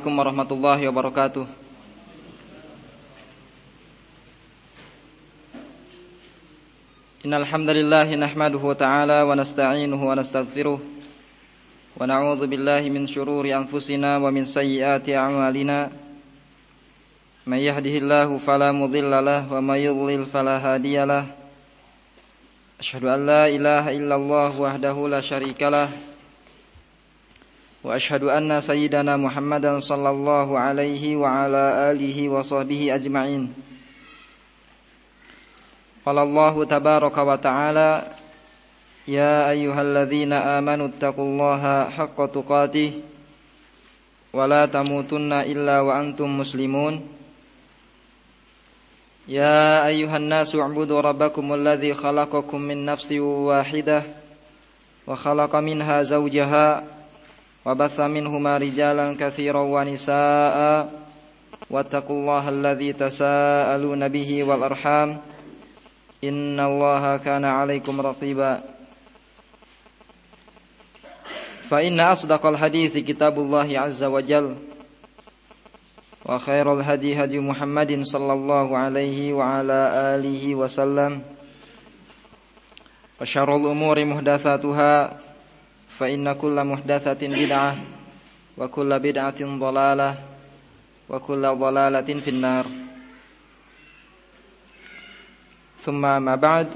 Assalamualaikum warahmatullahi wabarakatuh. Innal hamdalillah nahmaduhu ta'ala wa nasta'inuhu wa nastaghfiruh wa na'udzu billahi min shururi anfusina wa min sayyiati a'malina. May yahdihillahu fala mudilla lahu wa may yudlil fala hadiyalah. Asyhadu an la ilaha illallah wahdahu la syarikalah wa asyhadu anna sayyidana Muhammadan sallallahu alaihi wa ala alihi wa sahbihi ajma'in. Qala Allahu tabaraka wa ta'ala, ya ayyuhalladzina amanu taqullaha haqqa tuqatih wa la tamutunna illa wa antum muslimun. Ya ayyuhan nasu u'budu rabbakumul ladzi khalaqakum min nafsin wahidah wa khalaqa minha zawjaha وبث منهما رجالا كثيرا ونساء واتقوا الله الذي تساءلون به والأرحام إن الله كان عليكم رقيبا فإن أصدق الحديث كتاب الله عز وجل وخير الهدي هدي محمد صلى الله عليه وعلى آله وسلم وشر الأمور محدثاتها فإن كل محدثة بدعة وكل بدعة ضلالة وكل ضلالة في النار. ثم ما بعد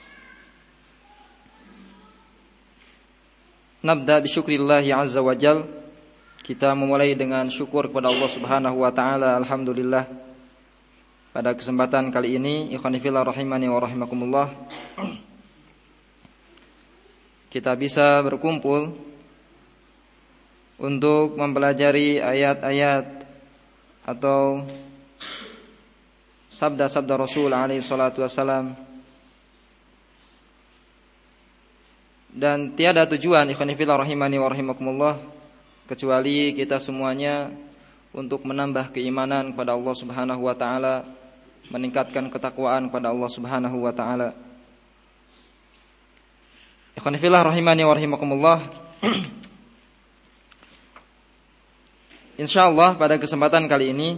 نبدأ بشكر الله عز وجل. Kita memulai dengan syukur kepada Allah Subhanahu wa taala. Alhamdulillah. Pada kesempatan kali ini, ikhwani fillah rahimani wa rahimakumullah, kita bisa berkumpul untuk mempelajari ayat-ayat atau sabda-sabda Rasul alaihi salatu wassalam, dan tiada tujuan ikhwani fillah rahimani wa rahimakumullah kecuali kita semuanya untuk menambah keimanan kepada Allah Subhanahu wa taala, meningkatkan ketakwaan kepada Allah Subhanahu wa taala. Ikhwan fillah rahimani wa rahimakumullah. Insyaallah pada kesempatan kali ini,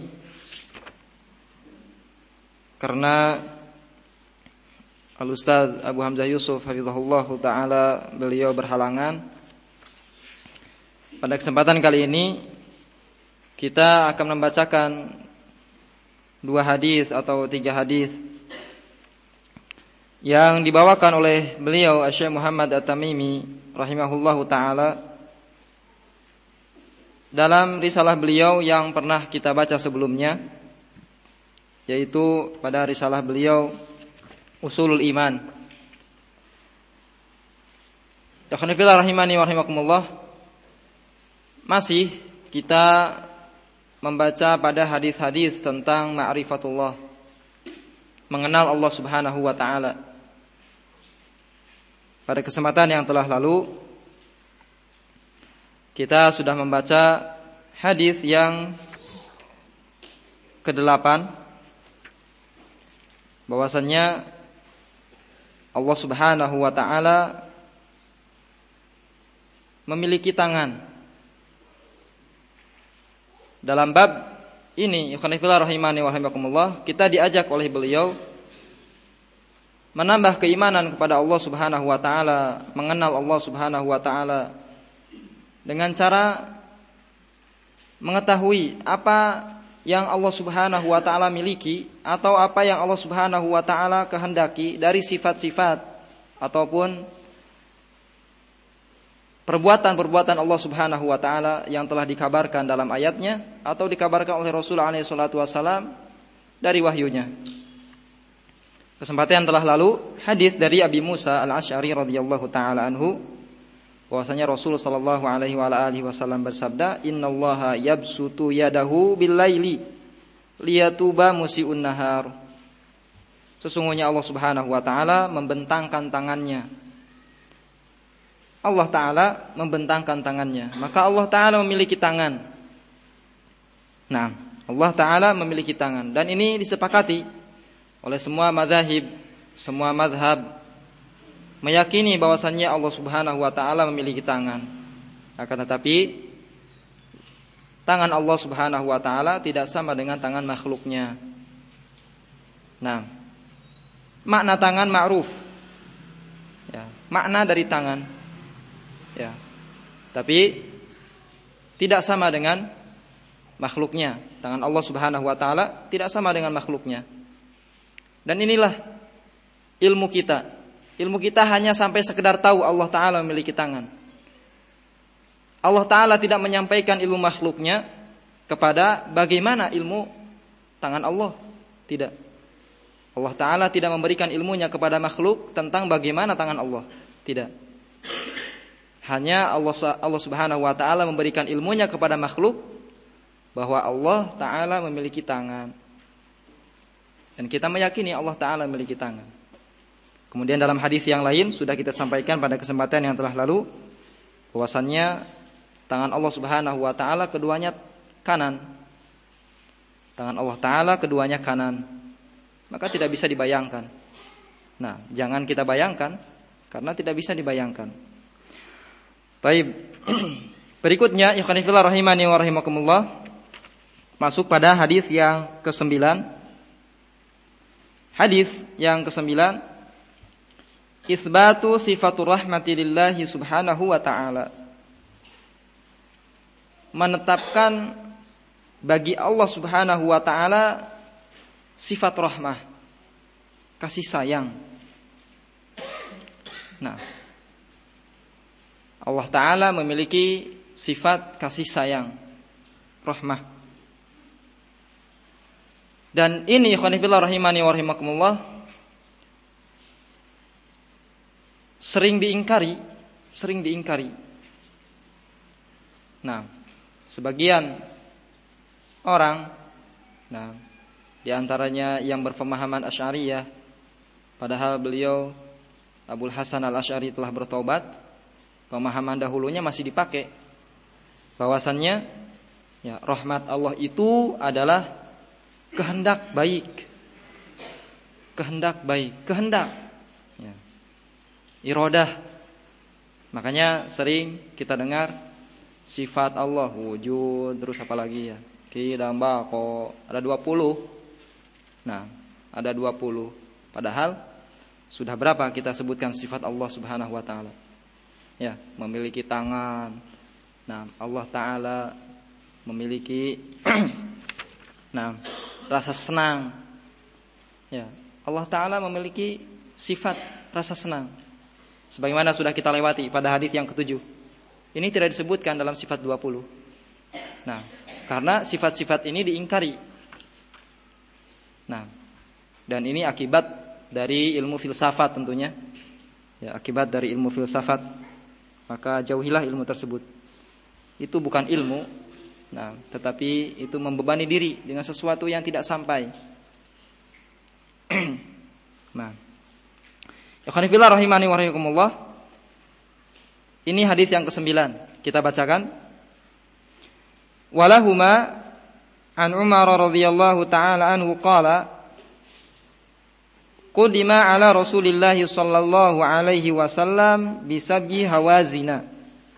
karena Al-Ustaz Abu Hamzah Yusuf hafizahullah taala beliau berhalangan, pada kesempatan kali ini kita akan membacakan 2 hadis atau 3 hadis yang dibawakan oleh beliau Syekh Muhammad At-Tamimi rahimahullahu taala dalam risalah beliau yang pernah kita baca sebelumnya, yaitu pada risalah beliau Ushulul Iman. Ikhwanifillah rahimani wa rahimakumullah, masih kita membaca pada hadis-hadis tentang ma'rifatullah, mengenal Allah Subhanahu wa taala. Pada kesempatan yang telah lalu kita sudah membaca hadis yang ke-8, bahwasannya Allah Subhanahu wa taala memiliki tangan. Dalam bab ini ikhwan fillah rahimani wa rahimakumullah, kita diajak oleh beliau menambah keimanan kepada Allah Subhanahu wa taala, mengenal Allah Subhanahu wa taala dengan cara mengetahui apa yang Allah Subhanahu wa taala miliki atau apa yang Allah Subhanahu wa taala kehendaki dari sifat-sifat ataupun perbuatan-perbuatan Allah Subhanahu wa taala yang telah dikabarkan dalam ayatnya atau dikabarkan oleh Rasul alaihi salatu wasallam dari wahyunya. Kesempatan yang telah lalu, hadis dari Abi Musa Al-Asy'ari radhiyallahu taala anhu, bahwasanya Rasul sallallahu alaihi wa alihi wasallam bersabda, "Innallaha yabsutu yadahu bil-laili liyatuba musii'un nahar." Sesungguhnya Allah Subhanahu wa taala membentangkan tangannya. Allah taala membentangkan tangannya, maka Allah taala memiliki tangan. Nah, Allah taala memiliki tangan, dan ini disepakati oleh semua mazhab, semua madhab meyakini bahwasannya Allah Subhanahu wa taala memiliki tangan. Akan tetapi tangan Allah Subhanahu wa taala tidak sama dengan tangan makhluknya. Nah, makna tangan ma'ruf. Ya, makna dari tangan. Ya. Tapi tidak sama dengan makhluknya. Tangan Allah Subhanahu wa taala tidak sama dengan makhluknya. Dan inilah ilmu kita. Ilmu kita hanya sampai sekedar tahu Allah taala memiliki tangan. Allah Ta'ala tidak menyampaikan ilmu makhluknya kepada bagaimana ilmu tangan Allah. Tidak. Allah Ta'ala tidak memberikan ilmunya kepada makhluk tentang bagaimana tangan Allah. Tidak. Hanya Allah Subhanahu wa Ta'ala memberikan ilmunya kepada makhluk bahwa Allah Ta'ala memiliki tangan. Dan kita meyakini Allah Ta'ala memiliki tangan. Kemudian dalam hadis yang lain sudah kita sampaikan pada kesempatan yang telah lalu, bahwasannya tangan Allah Subhanahu wa taala keduanya kanan. Tangan Allah taala keduanya kanan. Maka tidak bisa dibayangkan. Nah, jangan kita bayangkan karena tidak bisa dibayangkan. Baik. Berikutnya, ikhwan fillah rahimani wa rahimakumullah, masuk pada hadis yang ke-9. Hadis yang ke-9, Itsbatu sifatur rahmati lillahi subhanahu wa ta'ala. Menetapkan bagi Allah Subhanahu wa taala sifat rahmah, kasih sayang. Nah, Allah taala memiliki sifat kasih sayang, rahmah. Dan ini ikhwan fillah rahimani wa rahimakumullah sering diingkari. Nah, sebagian orang, nah, di antaranya yang berpemahaman Asy'ariyah, padahal beliau Abul Hasan Al-Asy'ari telah bertobat, pemahaman dahulunya masih dipakai, bahwasannya ya, rahmat Allah itu adalah kehendak baik, ya, iradah. Makanya sering kita dengar sifat Allah wujud, terus apa lagi ya? Kidamba kok ada 20. Nah, ada 20. Padahal sudah berapa kita sebutkan sifat Allah Subhanahu wa taala? Ya, memiliki tangan. Nah, Allah taala memiliki nah, rasa senang. Ya, Allah taala memiliki sifat rasa senang. Sebagaimana sudah kita lewati pada hadis yang ke-7. Ini tidak disebutkan dalam sifat 20. Nah, karena sifat-sifat ini diingkari. Nah, dan ini akibat dari ilmu filsafat tentunya. Ya, akibat dari ilmu filsafat. Maka jauhilah ilmu tersebut. Itu bukan ilmu. Nah, tetapi itu membebani diri dengan sesuatu yang tidak sampai. Nah, ikhwan fillah rahimani wa rahimakumullah. Ini hadis yang ke-9. Kita bacakan. Walahuma an Umar radhiyallahu taala anhu qala qudima ala Rasulillah sallallahu alaihi wasallam bi sabyi hawazina.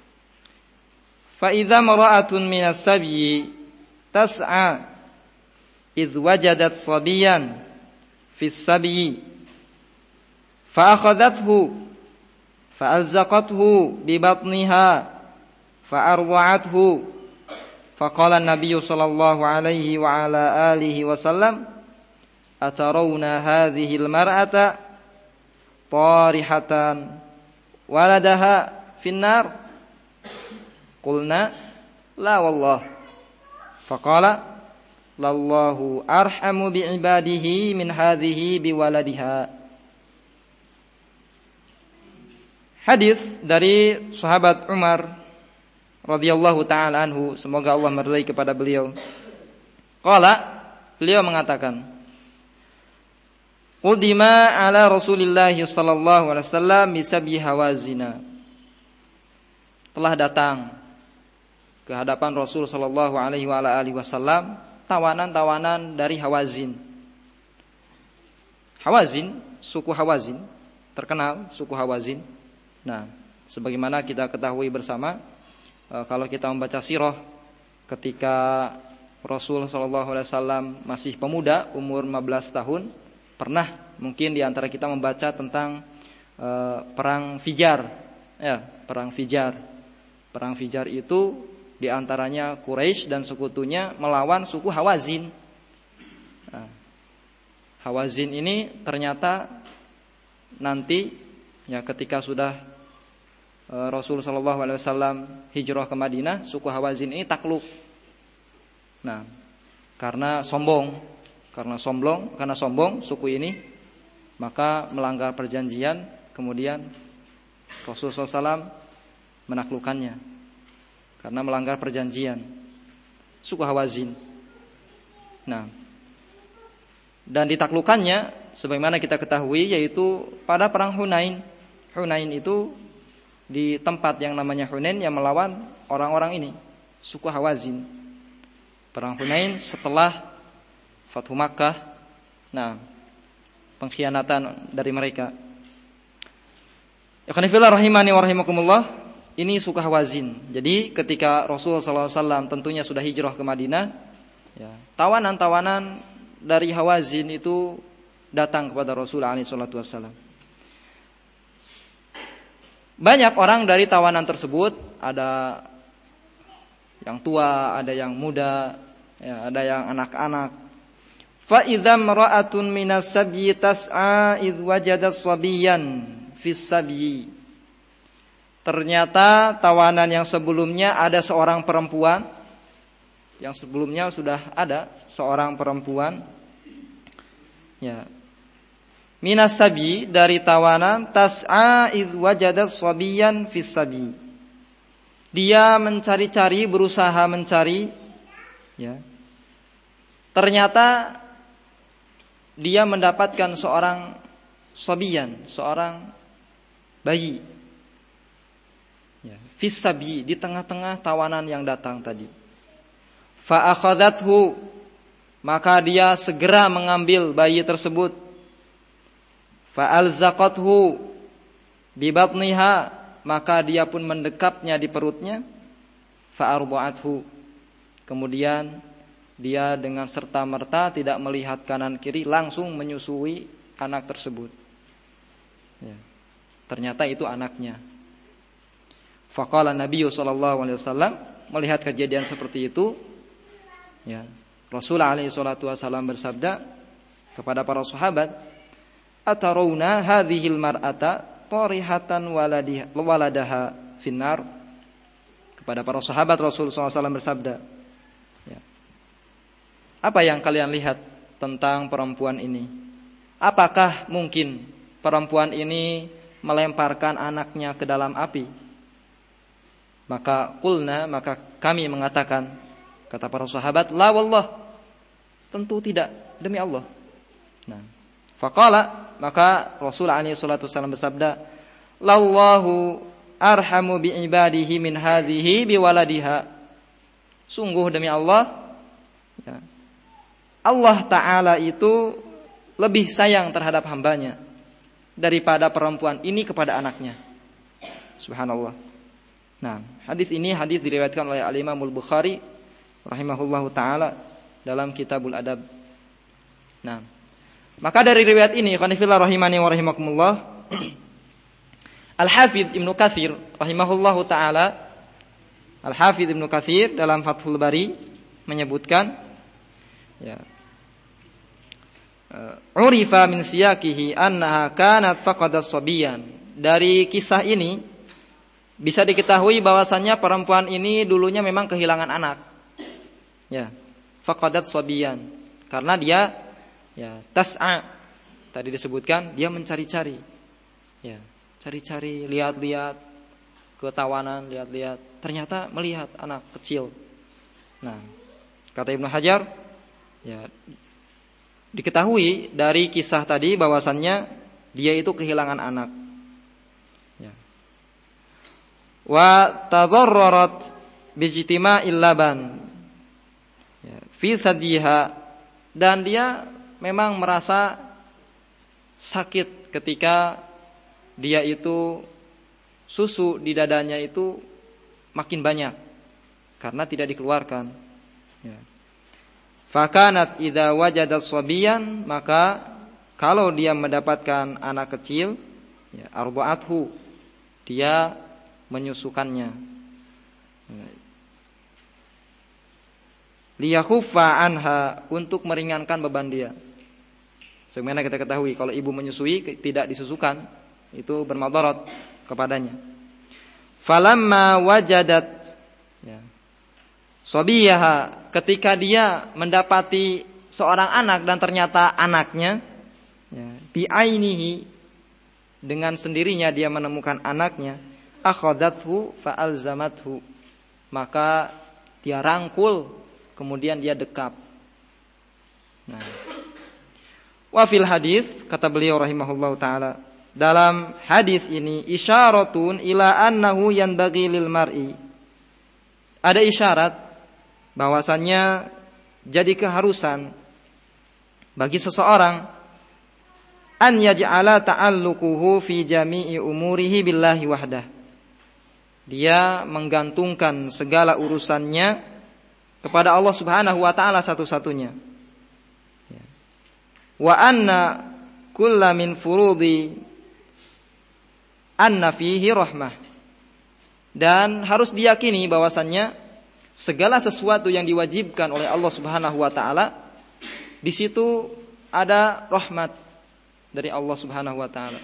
Fa idza mar'atun minas sabyi tas'a idh wajadat sabiyan fis sabyi fa akhadhathu فألزقته ببطنها فأرضعته فقال النبي صلى الله عليه وعلى آله وسلم أترون هذه المرأة طارحة ولدها في النار قلنا لا والله فقال لله أرحم بعباده من هذه بولدها. Hadis dari sahabat Umar radhiyallahu taala anhu, semoga Allah meridai kepada beliau. Qala, beliau mengatakan, qudima ala Rasulillah sallallahu alaihi wasallam bisabyi hawazina. Telah datang ke hadapan Rasul sallallahu alaihi wasallam tawanan-tawanan dari Hawazin. Hawazin, suku Hawazin, terkenal suku Hawazin. Nah, sebagaimana kita ketahui bersama, kalau kita membaca sirah ketika Rasul sallallahu alaihi wasallam masih pemuda, umur 15 tahun, pernah mungkin di antara kita membaca tentang perang Fijar. Ya, perang Fijar. Perang Fijar itu di antaranya Quraisy dan sekutunya melawan suku Hawazin. Nah, Hawazin ini ternyata nanti ya ketika sudah Rasul sallallahu alaihi wasallam hijrah ke Madinah, suku Hawazin ini takluk. Nah, karena sombong suku ini, maka melanggar perjanjian, kemudian Rasul sallallahu alaihi wasallam menaklukkannya karena melanggar perjanjian suku Hawazin. Nah, dan ditaklukkannya sebagaimana kita ketahui yaitu pada perang Hunain. Hunain itu di tempat yang namanya Hunain yang melawan orang-orang ini, suku Hawazin. Perang Hunain setelah Fathu Makkah. Nah, pengkhianatan dari mereka. Ikhwanifillah rahimani wa rahimakumullah, ini suku Hawazin. Jadi ketika Rasulullah SAW tentunya sudah hijrah ke Madinah, ya, tawanan-tawanan dari Hawazin itu datang kepada Rasulullah SAW. Banyak orang dari tawanan tersebut, ada yang tua, ada yang muda, ya, ada yang anak-anak. Fa idza imra'atun minas sabyi tas'a idh wajadat sabiyan fis sabyi. Ternyata tawanan yang sebelumnya ada seorang perempuan, yang sebelumnya sudah ada seorang perempuan, ya, minas sabi dari tawanan, tas'a idh wajadat sabiyan fis sabi. Dia mencari-cari, berusaha mencari, ya. Ternyata dia mendapatkan seorang sabiyan, seorang bayi. Ya, fis sabi, di tengah-tengah tawanan yang datang tadi. Fa akhadathu, maka dia segera mengambil bayi tersebut. Fa'alzaqathu bibatniha, maka dia pun mendekapnya di perutnya. Fa'arba'athu, kemudian dia dengan serta-merta tidak melihat kanan kiri, langsung menyusui anak tersebut. Ya, ternyata itu anaknya. Faqala Nabi sallallahu alaihi wasallam, melihat kejadian seperti itu, ya, Rasulullah alaihi salatu wasallam bersabda kepada para sahabat, atarawna hadhil mar'ata tarihatan waladaha finnar. Kepada para sahabat Rasulullah SAW bersabda, ya, apa yang kalian lihat tentang perempuan ini? Apakah mungkin perempuan ini melemparkan anaknya ke dalam api? Maka kami mengatakan, kata para sahabat, la wallah, tentu tidak, demi Allah. Nah, faqala, maka Rasulullah SAW bersabda, lallahu arhamu bi ibadihi min hadhihi bi waladiha. Sungguh demi Allah, ya, Allah Ta'ala itu lebih sayang terhadap hambanya daripada perempuan ini kepada anaknya. Subhanallah. Nah, hadis ini diriwayatkan oleh Al-Imam Al-Bukhari rahimahullahu ta'ala dalam Kitabul Adab. Nah, maka dari riwayat ini, qanifillah rahimani wa rahimakumullah, Al-Hafidh Ibnu Katsir rahimahullahu ta'ala, Al-Hafidh Ibnu Katsir dalam Fathul Bari menyebutkan, ya, urifa min siyakihi annaha kanat faqadat sabiyan. Dari kisah ini bisa diketahui bahwasannya perempuan ini dulunya memang kehilangan anak. Ya, faqadat sabiyan, karena dia, ya, tas'a, tadi disebutkan dia mencari-cari, ya, cari-cari, lihat-lihat ke tawanan, lihat-lihat, ternyata melihat anak kecil. Nah, kata Ibnu Hajar, ya, diketahui dari kisah tadi bahwasannya dia itu kehilangan anak. Ya. Wa tadarrarat bijtima'il laban, ya, fi sadiha, dan dia memang merasa sakit ketika dia itu susu di dadanya itu makin banyak. karena tidak dikeluarkan. Ya. Fakanat idza wajadat shabiyan, maka kalau dia mendapatkan anak kecil, ya, arba'athu, dia menyusukannya. Liyakhuffa anha, untuk meringankan beban dia. Sebagaimana kita ketahui kalau ibu menyusui tidak disusukan, itu bermadarat kepadanya. Falamma wajadat, ya, sabiyaha, ketika dia mendapati seorang anak dan ternyata anaknya, ya, bi'ainihi, dengan sendirinya dia menemukan anaknya, akhadathu fa'alzamathu, maka dia rangkul, kemudian dia dekap. Nah, wa fil hadis, kata beliau rahimahullahu taala, dalam hadis ini isyaratun ila annahu yanbaghi lil mar'i, ada isyarat bahwasannya jadi keharusan bagi seseorang an yaj'ala ta'alluquhu fi jami'i umurihi billahi wahdah, dia menggantungkan segala urusannya kepada Allah Subhanahu wa taala satu-satunya. Wa anna kulla min furudi anna fihi rahmah, dan harus diyakini bahwasannya segala sesuatu yang diwajibkan oleh Allah Subhanahu wa taala di situ ada rahmat dari Allah Subhanahu wa taala.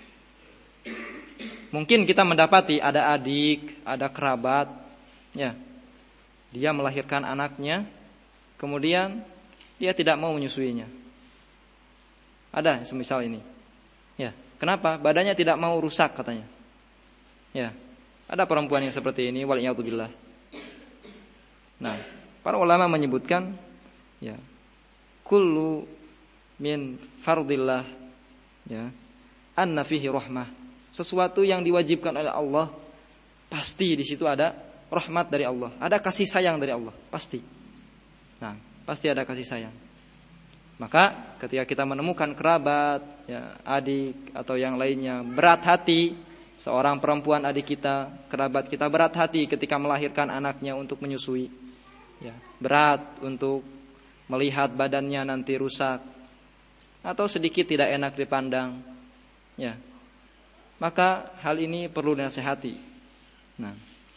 Mungkin kita mendapati ada adik, ada kerabat, ya. Dia melahirkan anaknya, kemudian dia tidak mau menyusuinya. Ada semisal ini. Ya, kenapa? Badannya tidak mau rusak katanya. Ya, ada perempuan yang seperti ini, waliyadzubillah. Nah, para ulama menyebutkan, ya, kullu min fardillah, ya, anna fihi rahmah. Sesuatu yang diwajibkan oleh Allah, pasti di situ ada rahmat dari Allah, ada kasih sayang dari Allah, pasti. Nah, pasti ada kasih sayang. Maka ketika kita menemukan kerabat, ya, adik atau yang lainnya berat hati, seorang perempuan adik kita, kerabat kita berat hati ketika melahirkan anaknya untuk menyusui, ya, berat untuk melihat badannya nanti rusak atau sedikit tidak enak dipandang, ya, maka hal ini perlu dinasihati. Nah,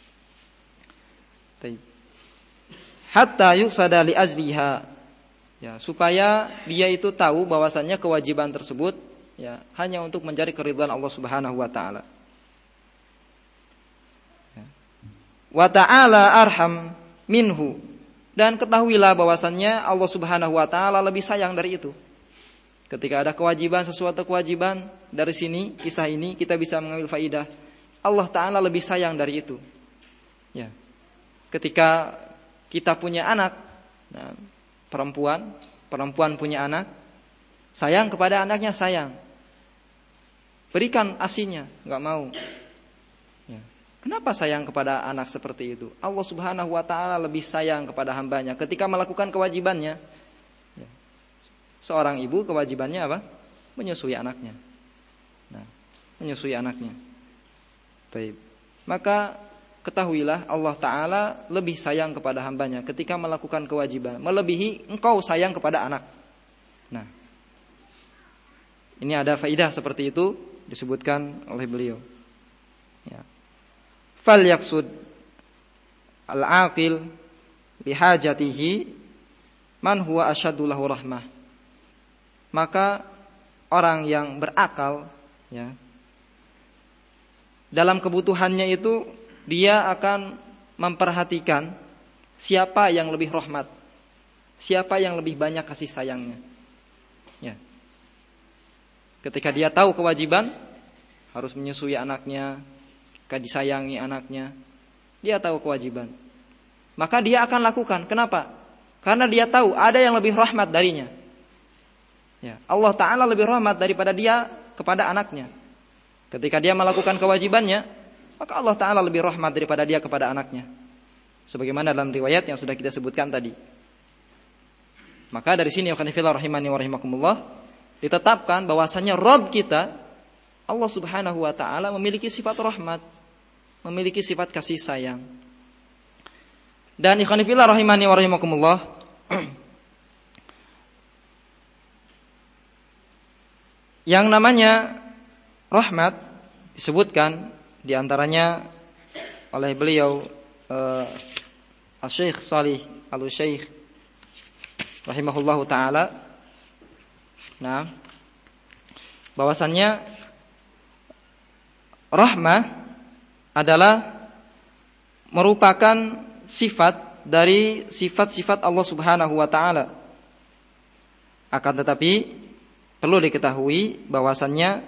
hatta yuqsada li ajliha, ya, supaya dia itu tahu bahwasannya kewajiban tersebut, ya, hanya untuk mencari keridhaan Allah Subhanahu wa taala. Ya. Wa ta'ala arham minhu, dan ketahuilah bahwasannya Allah Subhanahu wa taala lebih sayang dari itu. Ketika ada kewajiban, sesuatu kewajiban, dari sini kisah ini kita bisa mengambil faidah, Allah taala lebih sayang dari itu. Ya. Ketika kita punya anak, nah, perempuan punya anak, sayang kepada anaknya, sayang, berikan asinya, nggak mau. Ya. Kenapa sayang kepada anak seperti itu? Allah Subhanahu wa taala lebih sayang kepada hambanya ketika melakukan kewajibannya. Ya. Seorang ibu kewajibannya apa? Menyusui anaknya. Nah, menyusui anaknya. Baik. Maka ketahuilah Allah Ta'ala lebih sayang kepada hambanya ketika melakukan kewajiban, melebihi engkau sayang kepada anak. Nah, ini ada faidah seperti itu disebutkan oleh beliau. Ya. Fal yaksud al-aqil lihajatihi man huwa asyaddu lahu rahmah. Maka orang yang berakal, ya, dalam kebutuhannya itu dia akan memperhatikan siapa yang lebih rahmat, siapa yang lebih banyak kasih sayangnya. Ya. Ketika dia tahu kewajiban harus menyusui anaknya, disayangi anaknya, dia tahu kewajiban, maka dia akan lakukan. Kenapa? Karena dia tahu ada yang lebih rahmat darinya. Ya. Allah Ta'ala lebih rahmat daripada dia kepada anaknya. Ketika dia melakukan kewajibannya, maka Allah Ta'ala lebih rahmat daripada dia kepada anaknya. Sebagaimana dalam riwayat yang sudah kita sebutkan tadi. Maka dari sini akhwanifillah rahimani wa rahimakumullah, ditetapkan bahwasanya Rabb kita, Allah Subhanahu wa Ta'ala, memiliki sifat rahmat, memiliki sifat kasih sayang. Dan ikhwan fillah rahimani wa rahimakumullah, yang namanya rahmat disebutkan diantaranya oleh beliau Al-Syekh Shalih Al-Utsaimin rahimahullahu taala, nah, bahwasannya rahmah adalah merupakan sifat dari sifat-sifat Allah Subhanahu wa taala. Akan tetapi perlu diketahui bahwasannya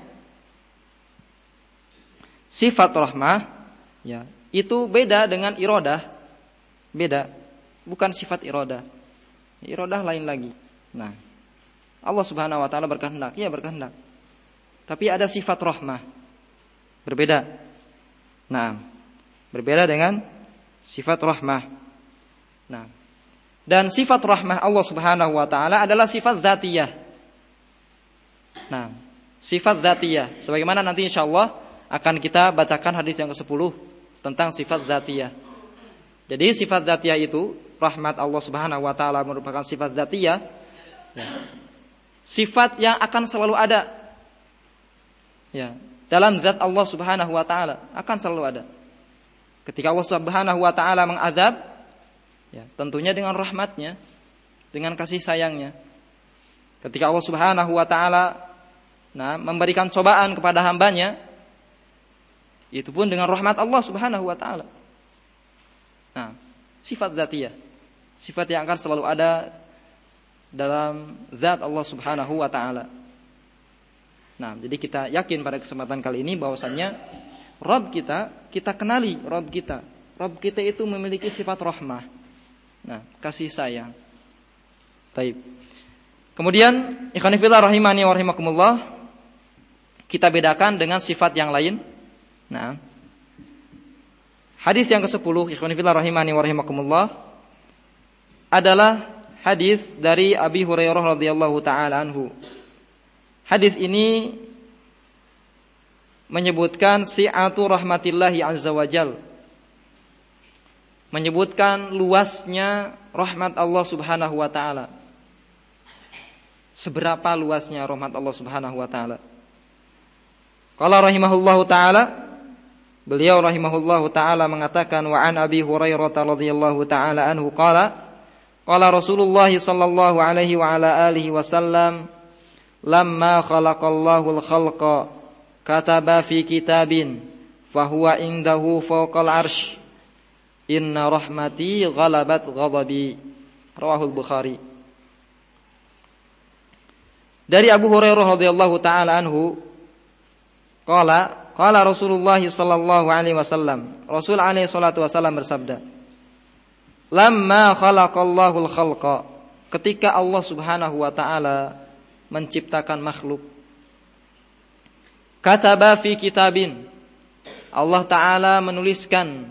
sifat rahmah ya, itu beda dengan iradah. Beda, bukan sifat iradah. Iradah lain lagi. Nah, Allah Subhanahu wa taala berkehendak, ya berkehendak. Tapi ada sifat rahmah. Berbeda. Nah, berbeda dengan sifat rahmah. Nah, dan sifat rahmah Allah Subhanahu wa taala adalah sifat dzatiyah. Nah, sifat dzatiyah sebagaimana nanti insyaallah akan kita bacakan hadis yang ke-10 tentang sifat dzatiyah. Jadi sifat dzatiyah itu, rahmat Allah Subhanahu wa taala merupakan sifat dzatiyah. Ya. Sifat yang akan selalu ada. Ya, dalam zat Allah Subhanahu wa taala akan selalu ada. Ketika Allah Subhanahu wa taala mengazab, ya, tentunya dengan rahmatnya, dengan kasih sayangnya. Ketika Allah Subhanahu wa taala memberikan cobaan kepada hambanya, itu pun dengan rahmat Allah Subhanahu wa taala. Nah, sifat dzatiyah, sifat yang akan selalu ada dalam zat Allah Subhanahu wa taala. Nah, jadi kita yakin pada kesempatan kali ini bahwasannya Rabb kita kenali Rabb kita. Rabb kita itu memiliki sifat rahmah. Nah, kasih sayang. Baik. Kemudian ikhwan fillah rahimani wa rahimakumullah, kita bedakan dengan sifat yang lain. Nah, hadis yang ke-10 ikhwan fillah rahimani wa rahimakumullah adalah hadis dari Abi Hurairah radhiyallahu taala anhu. Hadis ini menyebutkan si'atu rahmatillahi azza wajal, menyebutkan luasnya rahmat Allah Subhanahu wa taala. Seberapa luasnya rahmat Allah Subhanahu wa taala? Qala rahimahullahu taala, beliau rahimahullahu taala mengatakan, wa an Abi Hurairah radhiyallahu taala anhu qala qala Rasulullah sallallahu alaihi wa ala alihi wasallam, lamma khalaqallahu al-khalqa kataba fi kitabin fahuwa indahu fawqal arsh inna rahmati ghalabat ghadabi. Rawahul Bukhari. Dari Abu Hurairah radhiyallahu taala anhu qala Rasulullah sallallahu alaihi wasallam, Rasul alaihi salatu wasallam bersabda, lamma khalaqallahu al-khalqa, ketika Allah Subhanahu wa taala menciptakan makhluk, kataba fi kitabin, Allah taala menuliskan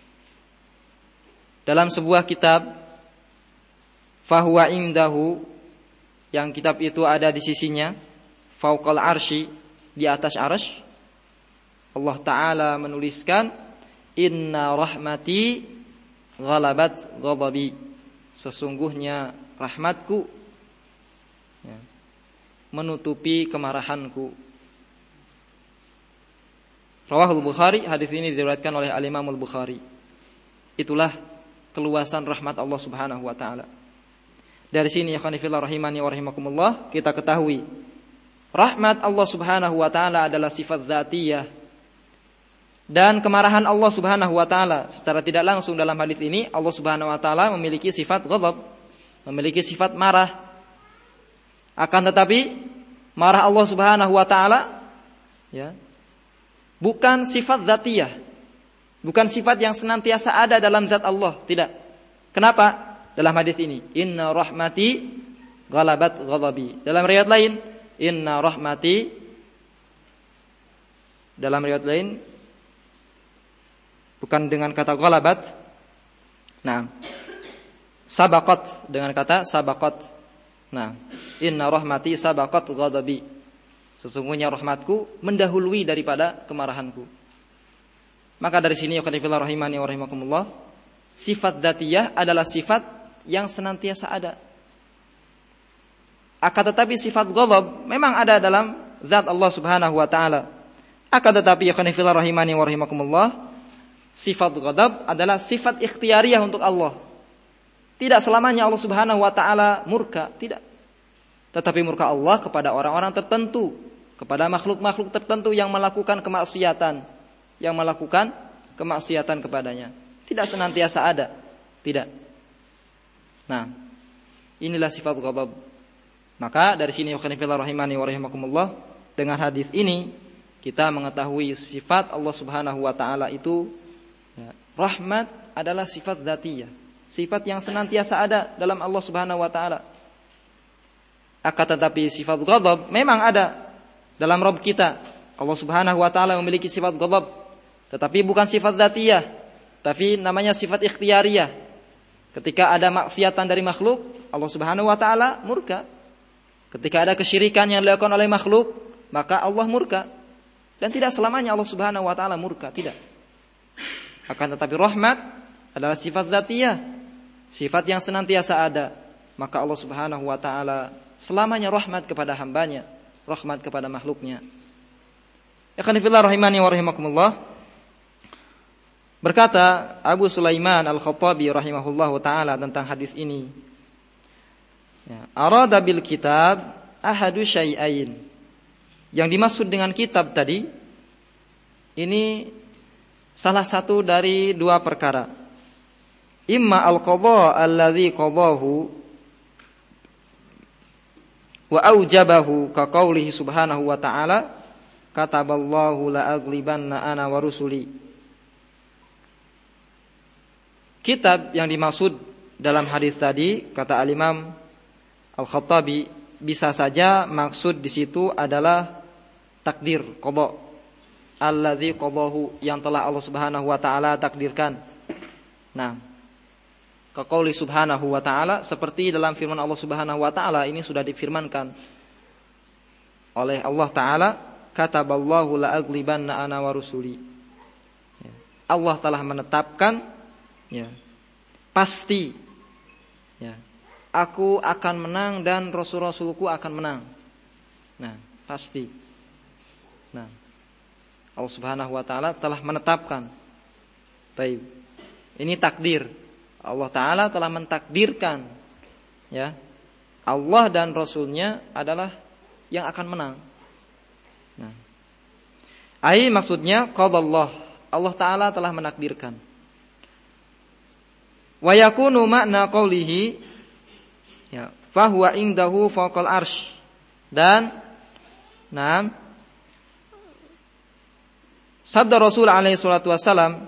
dalam sebuah kitab, fahuwa indahu, yang kitab itu ada di sisinya, fauqal arsy, di atas arsy. Allah taala menuliskan, inna rahmati ghalabat ghadabi, sesungguhnya rahmatku menutupi kemarahanku. Rawahul Bukhari, hadis ini diriwayatkan oleh Al-Imam Al-Bukhari. Itulah keluasan rahmat Allah Subhanahu wa taala. Dari sini ya khonifillah rahimani wa rahimakumullah, kita ketahui rahmat Allah Subhanahu wa taala adalah sifat dzatiyah. Dan kemarahan Allah Subhanahu wa taala secara tidak langsung dalam hadis ini, Allah Subhanahu wa taala memiliki sifat ghadab, memiliki sifat marah. Akan tetapi marah Allah Subhanahu wa taala ya, bukan sifat dzatiyah, bukan sifat yang senantiasa ada dalam zat Allah, tidak. Kenapa? Dalam hadis ini, inna rahmati ghalabat ghadabi. Dalam riwayat lain, inna rahmati, dalam riwayat lain bukan dengan kata ghalabat. Nah, sabaqat, dengan kata sabaqat. Nah, inna rahmati sabaqat ghadabi, sesungguhnya rahmatku mendahului daripada kemarahanku. Maka dari sini ya qadifillah rahimani wa rahimakumullah, sifat dzatiyah adalah sifat yang senantiasa ada. Akan tetapi sifat ghadab memang ada dalam zat Allah Subhanahu wa taala. Akan tetapi ya khonifillah rahimani wa rahimakumullah, sifat ghadab adalah sifat ikhtiyariyah untuk Allah. Tidak selamanya Allah Subhanahu wa taala murka, tidak. Tetapi murka Allah kepada orang-orang tertentu, kepada makhluk-makhluk tertentu yang melakukan kemaksiatan, kepadanya. Tidak senantiasa ada, tidak. Nah, inilah sifat ghadab. Maka dari sini khonifillah rahimani wa rahimakumullah, dengan hadis ini kita mengetahui sifat Allah Subhanahu wa taala itu ya, rahmat adalah sifat dzatiyah, sifat yang senantiasa ada dalam Allah Subhanahu wa taala. Akan tetapi sifat ghadab memang ada dalam Rabb kita. Allah Subhanahu wa taala memiliki sifat ghadab, tetapi bukan sifat dzatiyah, tapi namanya sifat ikhtiyariyah. Ketika ada maksiatan dari makhluk, Allah Subhanahu wa taala murka. Ketika ada kesyirikan yang dilakukan oleh makhluk, maka Allah murka. Dan tidak selamanya Allah Subhanahu wa taala murka, tidak. Akan tetapi rahmat adalah sifat dzatiyah, sifat yang senantiasa ada. Maka Allah Subhanahu wa taala selamanya rahmat kepada hambanya, rahmat kepada makhluknya. Ikhwan fillah rahimani wa rahimakumullah. Berkata Abu Sulaiman Al-Khattabi rahimahullahu taala tentang hadis ini. Ya, arada bil kitab ahadu syai'ain. Yang dimaksud dengan kitab tadi ini salah satu dari dua perkara. Imma al-qadha alladhi qadahu wa aujabahu ka qaulihi subhanahu wa ta'ala kataballahu la aghlibanna ana wa rusuli. Kitab yang dimaksud dalam hadis tadi kata al-Imam Al-Khattabi bisa saja maksud di situ adalah takdir, qada. Alladzi qadahu, yang telah Allah Subhanahu wa taala takdirkan. Nah, ka qauli subhanahu wa taala, seperti dalam firman Allah Subhanahu wa taala ini sudah difirmankan oleh Allah taala, kataballahu la aghlibanna ana wa rusuli. Ya. Allah telah menetapkan ya, pasti ya, aku akan menang dan rasul-rasulku akan menang. Nah, pasti. Nah, Allah Subhanahu wa taala telah menetapkan. Baik. Ini takdir. Allah taala telah mentakdirkan ya. Allah dan rasulnya adalah yang akan menang. Nah. Ai maksudnya qadallah. Allah taala telah menakdirkan. Wa yakunu makna qaulihi ya, fahuwa indahu fawqal arsy. Dan sabda Rasul alaihi salatu wasalam,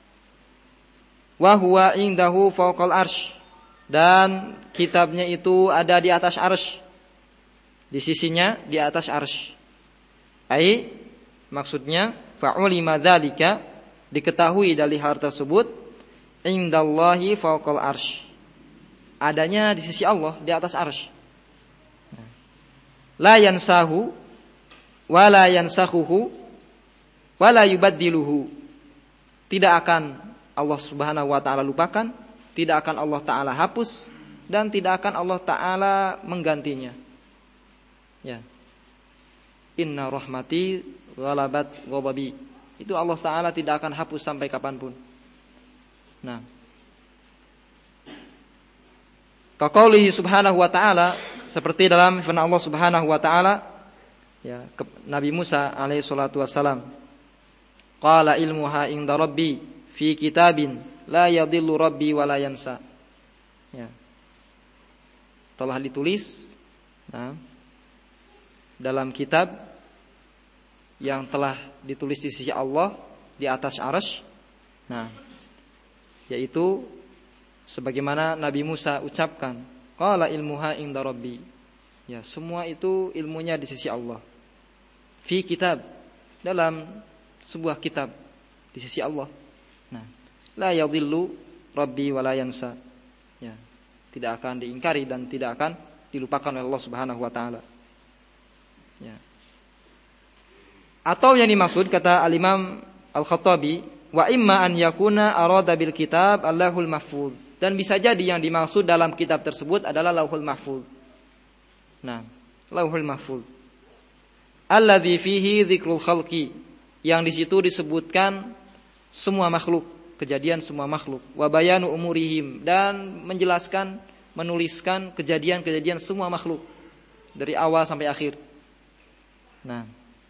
wa huwa indahu fawqal arsy, dan kitabnya itu ada di atas arsy, di sisinya di atas arsy. Ai maksudnya fa'ulima dzalika, diketahui dari hal tersebut, indallahi fawqal arsy, adanya di sisi Allah di atas arsy. La yansahu wa la yansakhuhu wa la yubaddiluhu. Tidak akan Allah Subhanahu wa taala lupakan, tidak akan Allah taala hapus, dan tidak akan Allah taala menggantinya. Ya. Inna rahmati ghalabat ghadabi. Itu Allah taala tidak akan hapus sampai kapanpun. Nah, kaqaulihi subhanahu wa ta'ala, seperti dalam firman Allah Subhanahu wa ta'ala ya, Nabi Musa alaihi salatu wassalam, qala ilmuha inda rabbi fi kitabin la yadhillu rabbi wa la yansa. Ya. Telah ditulis dalam kitab yang telah ditulis di sisi Allah di atas arsy. Nah, yaitu sebagaimana Nabi Musa ucapkan, qala ilmuha inda rabbi. Ya, semua itu ilmunya di sisi Allah. Fi kitab, dalam sebuah kitab di sisi Allah. Nah, la yadhillu rabbi wa la yansa. Ya, tidak akan diingkari dan tidak akan dilupakan oleh Allah Subhanahu wa taala. Ya. Atau yang dimaksud kata Al-Imam Al-Khattabi Wa imma an yakuna arada bil kitab Allahul mahfuz. Dan bisa jadi yang dimaksud dalam kitab tersebut adalah Lauhul Mahfuz. Nah, Lauhul Mahfuz. Alladzi fihi dzikrul khalqi. Yang di situ disebutkan semua makhluk, kejadian semua makhluk. Wa bayanu umurihim, dan menjelaskan, menuliskan kejadian-kejadian semua makhluk dari awal sampai akhir. Nah,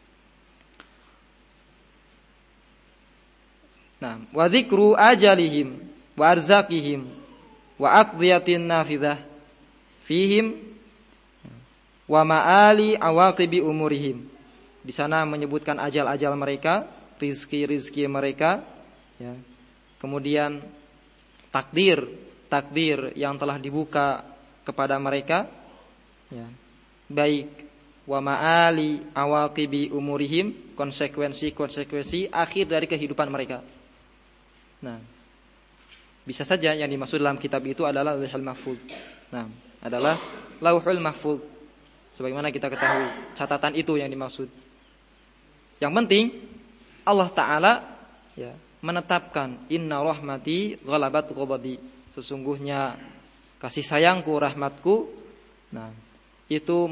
wa dzikru ajalihim wa arzaqihim wa aqdiyatin nafidah fihim wa ma'ali awaqibi umurihim. Di sana menyebutkan ajal-ajal mereka, rizki-rizki mereka, ya. Kemudian takdir yang telah dibuka kepada mereka, ya. Baik wa ma'ali awaqibi umurihim, konsekuensi akhir dari kehidupan mereka. Nah, bisa saja yang dimaksud dalam kitab itu adalah Lauhul Mahfuz. Nah, adalah Lauhul Mahfuz. Sebagaimana kita ketahui, catatan itu yang dimaksud. Yang penting Allah Ta'ala, ya, menetapkan inna rahmati ghalabat ghadabi. Sesungguhnya kasih sayangku, rahmatku, nah, itu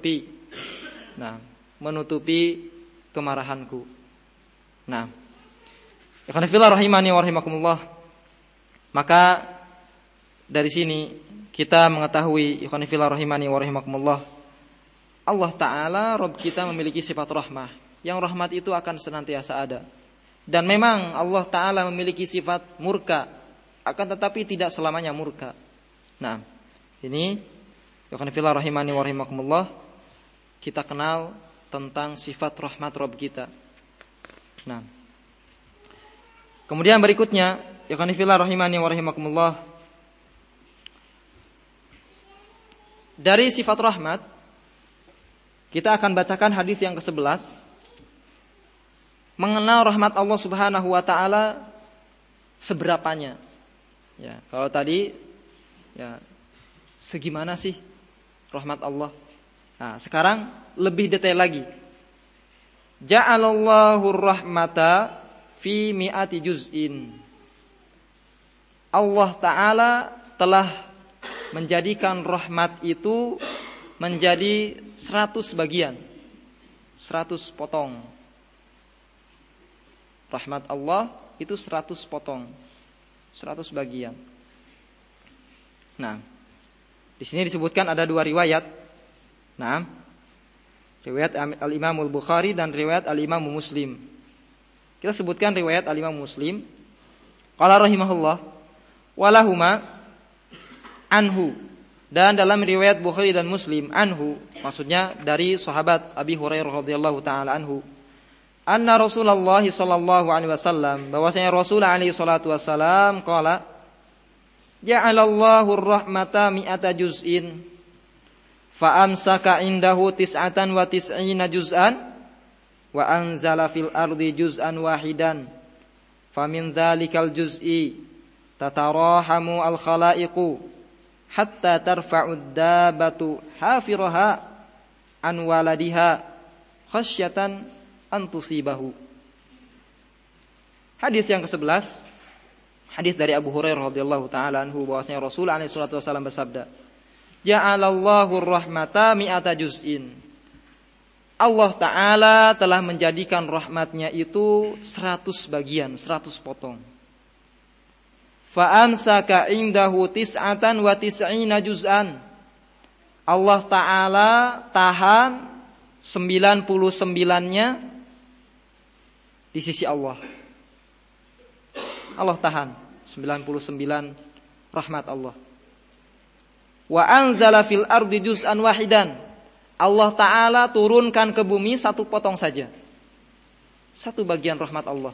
menutupi kemarahanku. Nah, ikhwan fillah rahimani wa rahimakumullah. Maka dari sini kita mengetahui, ikhwan fillah rahimani wa rahimakumullah, Allah Ta'ala Rabb kita memiliki sifat rahmah. Yang rahmat itu akan senantiasa ada. Dan memang Allah Ta'ala memiliki sifat murka, akan tetapi tidak selamanya murka. Nah, ini ikhwan fillah rahimani wa rahimakumullah, kita kenal tentang sifat rahmat Rabb kita. Nah, kemudian berikutnya, ikhwan fillah rahimani wa rahimakumullah, dari sifat rahmat kita akan bacakan hadis yang ke-11, mengenal rahmat Allah Subhanahu wa taala seberapanya. Ya, kalau tadi, ya, segimana sih rahmat Allah? Nah, sekarang lebih detail lagi. Ja'alallahu rahmata fi mi'ati juz'in. Allah Ta'ala telah menjadikan rahmat itu menjadi 100 bagian, 100 potong. Rahmat Allah itu 100 potong, 100 bagian. Nah, di sini disebutkan ada 2 riwayat. Nah, riwayat Al-Imam Al-Bukhari dan riwayat Al-Imam Muslim. Kita sebutkan riwayat Al-Imam Muslim. Qala rahimahullah walahuma anhu. Dan dalam riwayat Bukhari dan Muslim, anhu maksudnya dari sahabat Abi Hurairah radhiyallahu taala anhu, anna Rasulullah sallallahu alaihi wasallam, bahwasanya Rasul alaihi salatu wasallam qala ja'alallahu ar-rahmata mi'ata juz'in fa amsaka indahu 99 juz'an wa anzala fil ardi juz'an wahidan famin dzalikal juz'i tatarahamu al-khalaiqu hatta tarfa'ud dabatu hafiraha an waladiha khasyatan an tusibahu. Hadis yang ke-11, hadis dari Abu Hurairah radhiyallahu taala anhu, bahwasanya Rasul alaihi salatu wasallam bersabda, ja'alallahu rahmata mi'ata juz'in. Allah Ta'ala telah menjadikan rahmatnya itu 100 bagian, 100 potong. Fa'amsaka indahu 99 juz'an. Allah Ta'ala tahan 99-nya di sisi Allah. Allah tahan 99 rahmat Allah. Wa anzala fil ardi juz'an wahidan. Allah Ta'ala turunkan ke bumi 1 potong saja, 1 bagian rahmat Allah.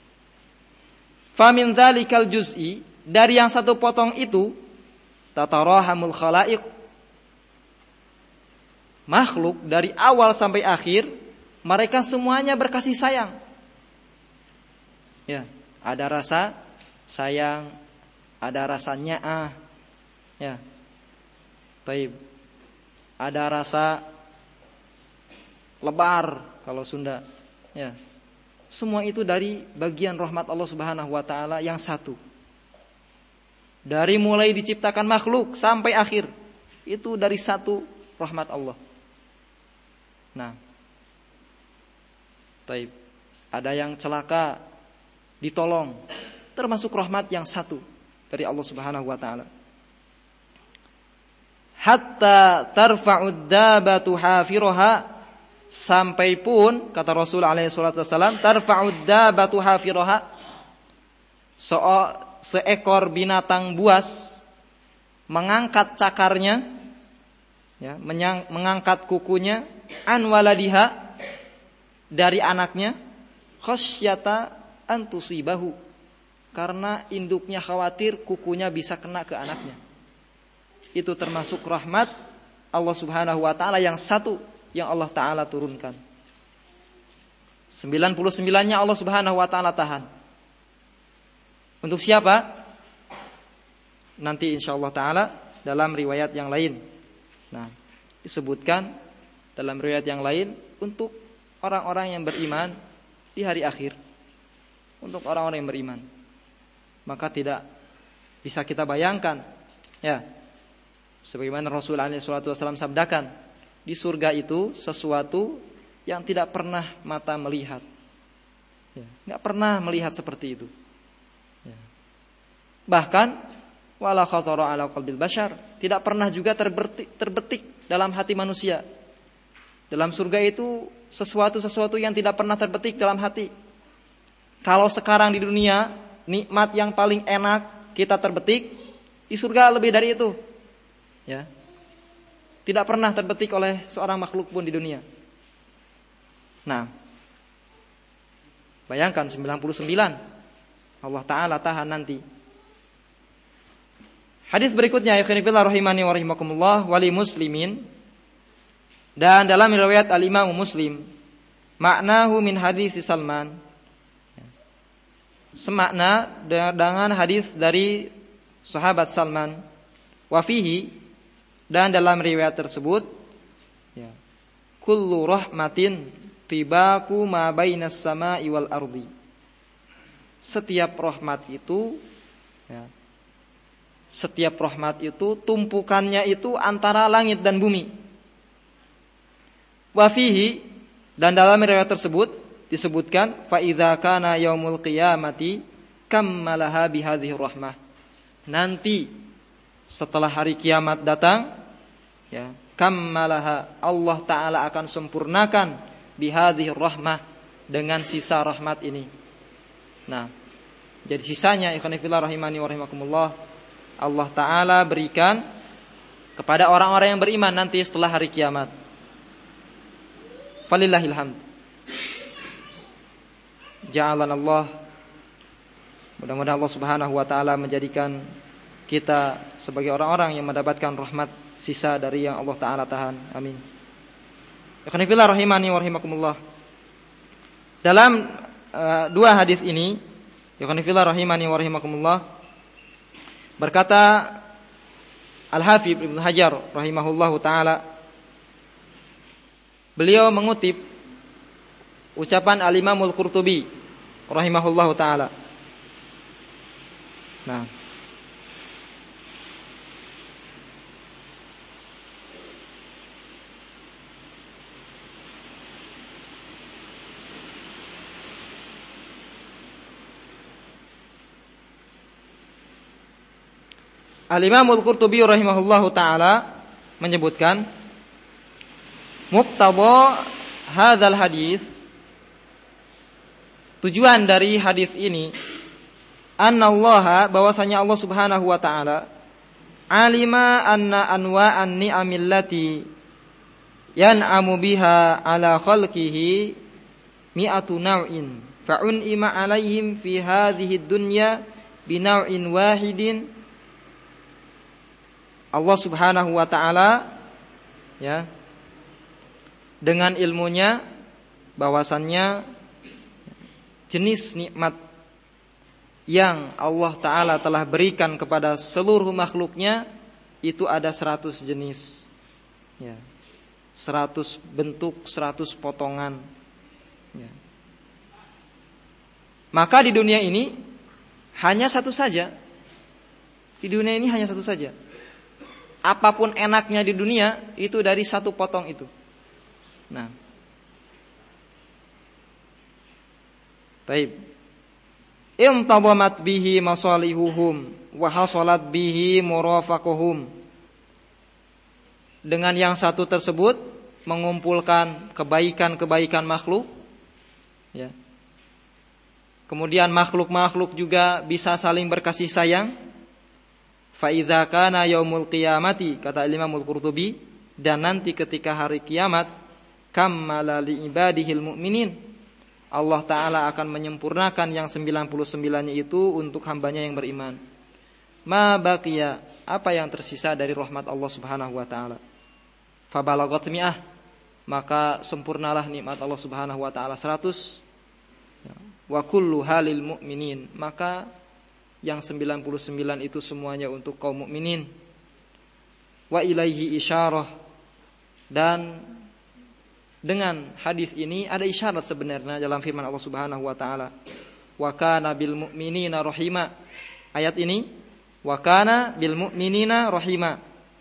Famin dzalikal juz'i, dari yang 1 potong itu, tatarahamul khalaiq, makhluk dari awal sampai akhir mereka semuanya berkasih sayang. Ya, ada rasa sayang, ada rasa nya'ah. Ya. Taib. Ada rasa lebar kalau Sunda. Ya. Semua itu dari bagian rahmat Allah Subhanahu wa taala yang satu. Dari mulai diciptakan makhluk sampai akhir, itu dari satu rahmat Allah. Nah, taib. Ada yang celaka, ditolong, termasuk rahmat yang satu dari Allah Subhanahu wa taala. Hatta tarfa'ud dabatu hafiraha, sampai pun kata Rasul alaihi salatu wasallam, tarfa'ud dabatu hafiraha, seekor binatang buas mengangkat cakarnya, ya, mengangkat kukunya, an waladiha, dari anaknya, khasyata an tusibahu, karena induknya khawatir kukunya bisa kena ke anaknya. Itu termasuk rahmat Allah Subhanahu wa taala yang satu yang Allah taala turunkan. 99-nya Allah Subhanahu wa taala tahan. Untuk siapa? Nanti insyaallah taala dalam riwayat yang lain. Nah, disebutkan dalam riwayat yang lain untuk orang-orang yang beriman di hari akhir. Untuk orang-orang yang beriman. Maka tidak bisa kita bayangkan, ya, sebagaimana Rasul alaihi salatu wasallam sabdakan, di surga itu sesuatu yang tidak pernah mata melihat, ya, nggak pernah melihat seperti itu, ya. Bahkan wala khatara ala qalbil bashar, tidak pernah juga terbetik dalam hati manusia. Dalam surga itu sesuatu yang tidak pernah terbetik dalam hati. Kalau sekarang di dunia nikmat yang paling enak kita terbetik, di surga lebih dari itu. Ya. Tidak pernah terbetik oleh seorang makhluk pun di dunia. Nah, bayangkan 99 Allah taala tahan nanti. Hadis berikutnya, ikhwanifillah rahimani wa rahimakumullah, wali muslimin, dan dalam riwayat al-Imam Muslim, maknahu min hadis Salman, semakna dengan hadis dari sahabat Salman, wa fihi, dan dalam riwayat tersebut, ya, kullu rahmatin tibaku ma bainas sama'i wal ardi. Setiap rahmat itu, ya, setiap rahmat itu tumpukannya itu antara langit dan bumi. Wa fihi, dan dalam riwayat tersebut disebutkan, fa idza kana yaumul qiyamati kammalaha bihadhihi rahmah. Nanti setelah hari kiamat datang, ya, kammalaha, Allah taala akan sempurnakan bihadhihi rahmah, dengan sisa rahmat ini. Nah, jadi sisanya ikhwanifillah rahimani wa rahimakumullah, Allah taala berikan kepada orang-orang yang beriman nanti setelah hari kiamat. Falillahil hamd. Ja'alanallah, mudah-mudahan Allah Subhanahu wa taala menjadikan kita sebagai orang-orang yang mendapatkan rahmat sisa dari yang Allah taala tahan. Amin. Ikhwanifillah rahimani wa rahimakumullah. Dalam dua hadis ini, ikhwanifillah rahimani wa rahimakumullah, berkata Al-Hafidz Ibnu Hajar rahimahullahu taala, beliau mengutip ucapan Al-Imam Al-Qurtubi rahimahullahu taala. Nah, Al-Imam Al-Qurtubi rahimahullahu ta'ala menyebutkan, muqtada hadzal hadis, tujuan dari hadis ini, annallaha, bahwasanya Allah Subhanahu wa ta'ala, alima anna anwa'an ni'amillati yan'amu biha ala khalqihi mi'atu naw'in fa'un'ima alaihim fi hadhihi dunya binaw'in wahidin. Allah Subhanahu wa ta'ala, ya, dengan ilmunya bahwasannya jenis nikmat yang Allah ta'ala telah berikan kepada seluruh makhluknya itu ada 100 jenis, ya, 100 bentuk, 100 potongan, ya. Maka di dunia ini hanya satu saja. Di dunia ini hanya satu saja. Apapun enaknya di dunia itu dari satu potong itu. Nah, taib. Imtadamat bihi masalihuhum wa hasalat bihi murafaqahum. Dengan yang satu tersebut mengumpulkan kebaikan-kebaikan makhluk, ya. Kemudian makhluk-makhluk juga bisa saling berkasih sayang. Fa idza kana yaumul qiyamati, kata Imam Al-Qurtubi, dan nanti ketika hari kiamat, kammala li ibadihil mu'minin, Allah Ta'ala akan menyempurnakan yang 99-nya itu untuk hambanya yang beriman. Ma baqiya, apa yang tersisa dari rahmat Allah Subhanahu wa Ta'ala. Fa balagat mi'ah, maka sempurnalah nikmat Allah Subhanahu wa Ta'ala 100. Wa kullu halil mu'minin, maka yang 99 itu semuanya untuk kaum mukminin. Wa ilaihi isyarah, dan dengan hadis ini ada isyarat sebenarnya dalam firman Allah Subhanahu wa taala. Wa kana bil mu'minina rahima. Ayat ini wa kana bil mu'minina rahima.